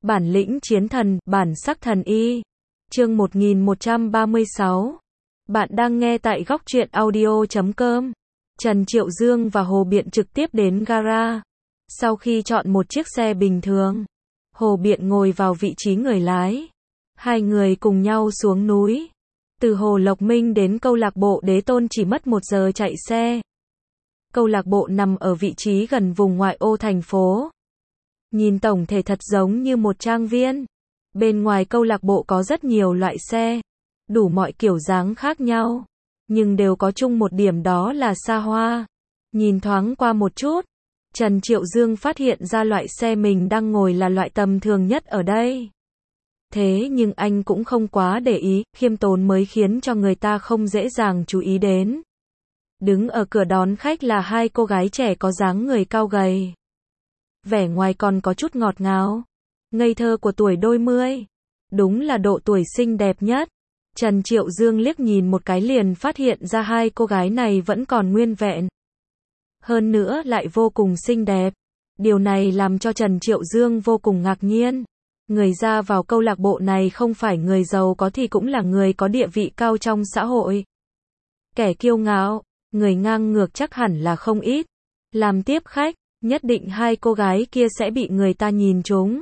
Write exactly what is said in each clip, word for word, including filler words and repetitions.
Bản lĩnh chiến thần, bản sắc thần y. Chương một nghìn một trăm ba mươi sáu. Bạn đang nghe tại góc truyện audio chấm com. Trần Triệu Dương và Hồ Biện trực tiếp đến gara. Sau khi chọn một chiếc xe bình thường, Hồ Biện ngồi vào vị trí người lái. Hai người cùng nhau xuống núi. Từ Hồ Lộc Minh đến câu lạc bộ Đế Tôn chỉ mất một giờ chạy xe. Câu lạc bộ nằm ở vị trí gần vùng ngoại ô thành phố. Nhìn tổng thể thật giống như một trang viên. Bên ngoài câu lạc bộ có rất nhiều loại xe, đủ mọi kiểu dáng khác nhau, nhưng đều có chung một điểm, đó là xa hoa. Nhìn thoáng qua một chút, Trần Triệu Dương phát hiện ra loại xe mình đang ngồi là loại tầm thường nhất ở đây. Thế nhưng anh cũng không quá để ý, khiêm tốn mới khiến cho người ta không dễ dàng chú ý đến. Đứng ở cửa đón khách là hai cô gái trẻ có dáng người cao gầy. Vẻ ngoài còn có chút ngọt ngào, ngây thơ của tuổi đôi mươi. Đúng là độ tuổi xinh đẹp nhất. Trần Triệu Dương liếc nhìn một cái liền phát hiện ra hai cô gái này vẫn còn nguyên vẹn. Hơn nữa lại vô cùng xinh đẹp. Điều này làm cho Trần Triệu Dương vô cùng ngạc nhiên. Người ra vào câu lạc bộ này không phải người giàu có thì cũng là người có địa vị cao trong xã hội. Kẻ kiêu ngạo, người ngang ngược chắc hẳn là không ít. Làm tiếp khách, nhất định hai cô gái kia sẽ bị người ta nhìn trúng.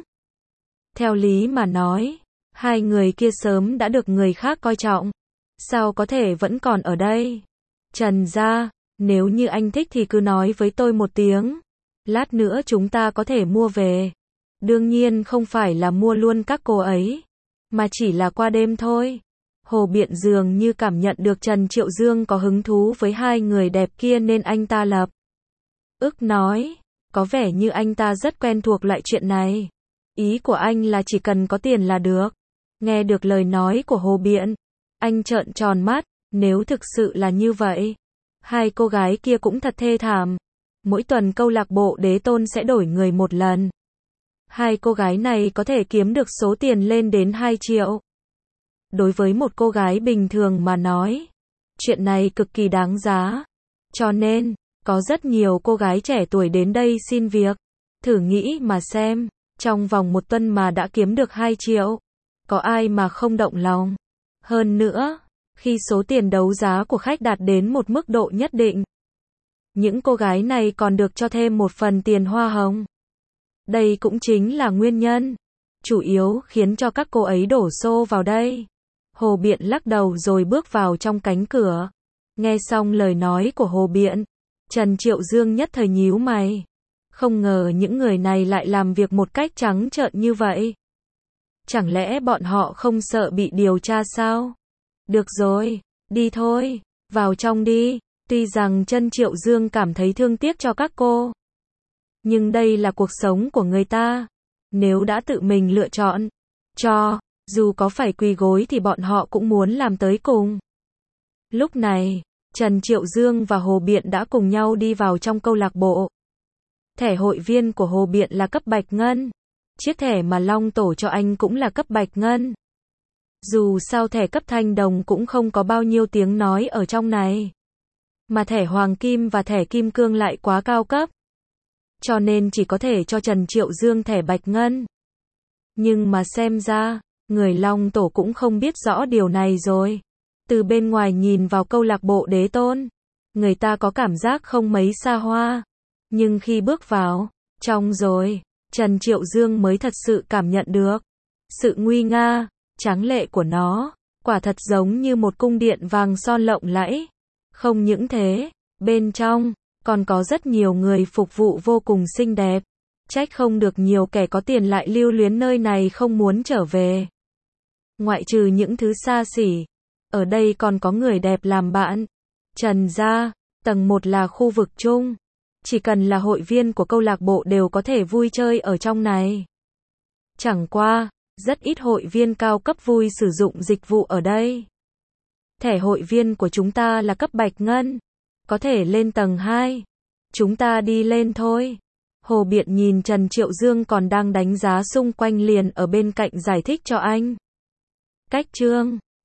Theo lý mà nói, hai người kia sớm đã được người khác coi trọng. Sao có thể vẫn còn ở đây? Trần gia, nếu như anh thích thì cứ nói với tôi một tiếng. Lát nữa chúng ta có thể mua về. Đương nhiên không phải là mua luôn các cô ấy, mà chỉ là qua đêm thôi. Hồ Biện dường như cảm nhận được Trần Triệu Dương có hứng thú với hai người đẹp kia nên anh ta lập ức nói, có vẻ như anh ta rất quen thuộc loại chuyện này. Ý của anh là chỉ cần có tiền là được. Nghe được lời nói của Hồ Biện, anh trợn tròn mắt, nếu thực sự là như vậy, hai cô gái kia cũng thật thê thảm. Mỗi tuần câu lạc bộ Đế Tôn sẽ đổi người một lần. Hai cô gái này có thể kiếm được số tiền lên đến hai triệu. Đối với một cô gái bình thường mà nói, chuyện này cực kỳ đáng giá. Cho nên, có rất nhiều cô gái trẻ tuổi đến đây xin việc. Thử nghĩ mà xem, trong vòng một tuần mà đã kiếm được hai triệu. Có ai mà không động lòng? Hơn nữa, khi số tiền đấu giá của khách đạt đến một mức độ nhất định, những cô gái này còn được cho thêm một phần tiền hoa hồng. Đây cũng chính là nguyên nhân chủ yếu khiến cho các cô ấy đổ xô vào đây. Hồ Biện lắc đầu rồi bước vào trong cánh cửa. Nghe xong lời nói của Hồ Biện, Trần Triệu Dương nhất thời nhíu mày. Không ngờ những người này lại làm việc một cách trắng trợn như vậy. Chẳng lẽ bọn họ không sợ bị điều tra sao? Được rồi, đi thôi, vào trong đi. Tuy rằng Trần Triệu Dương cảm thấy thương tiếc cho các cô, nhưng đây là cuộc sống của người ta. Nếu đã tự mình lựa chọn, cho, dù có phải quỳ gối thì bọn họ cũng muốn làm tới cùng. Lúc này, Trần Triệu Dương và Hồ Biện đã cùng nhau đi vào trong câu lạc bộ. Thẻ hội viên của Hồ Biện là cấp bạch ngân. Chiếc thẻ mà Long Tổ cho anh cũng là cấp bạch ngân. Dù sao thẻ cấp thanh đồng cũng không có bao nhiêu tiếng nói ở trong này. Mà thẻ hoàng kim và thẻ kim cương lại quá cao cấp. Cho nên chỉ có thể cho Trần Triệu Dương thẻ bạch ngân. Nhưng mà xem ra, người Long Tổ cũng không biết rõ điều này rồi. Từ bên ngoài nhìn vào câu lạc bộ Đế Tôn, người ta có cảm giác không mấy xa hoa. Nhưng khi bước vào trong rồi, Trần Triệu Dương mới thật sự cảm nhận được sự nguy nga, tráng lệ của nó. Quả thật giống như một cung điện vàng son lộng lẫy. Không những thế, bên trong còn có rất nhiều người phục vụ vô cùng xinh đẹp. Trách không được nhiều kẻ có tiền lại lưu luyến nơi này không muốn trở về. Ngoại trừ những thứ xa xỉ, ở đây còn có người đẹp làm bạn. Trần gia, tầng một là khu vực chung. Chỉ cần là hội viên của câu lạc bộ đều có thể vui chơi ở trong này. Chẳng qua, rất ít hội viên cao cấp vui sử dụng dịch vụ ở đây. Thẻ hội viên của chúng ta là cấp bạch ngân, có thể lên tầng hai. Chúng ta đi lên thôi. Hồ Biện nhìn Trần Triệu Dương còn đang đánh giá xung quanh liền ở bên cạnh giải thích cho anh. Cách chương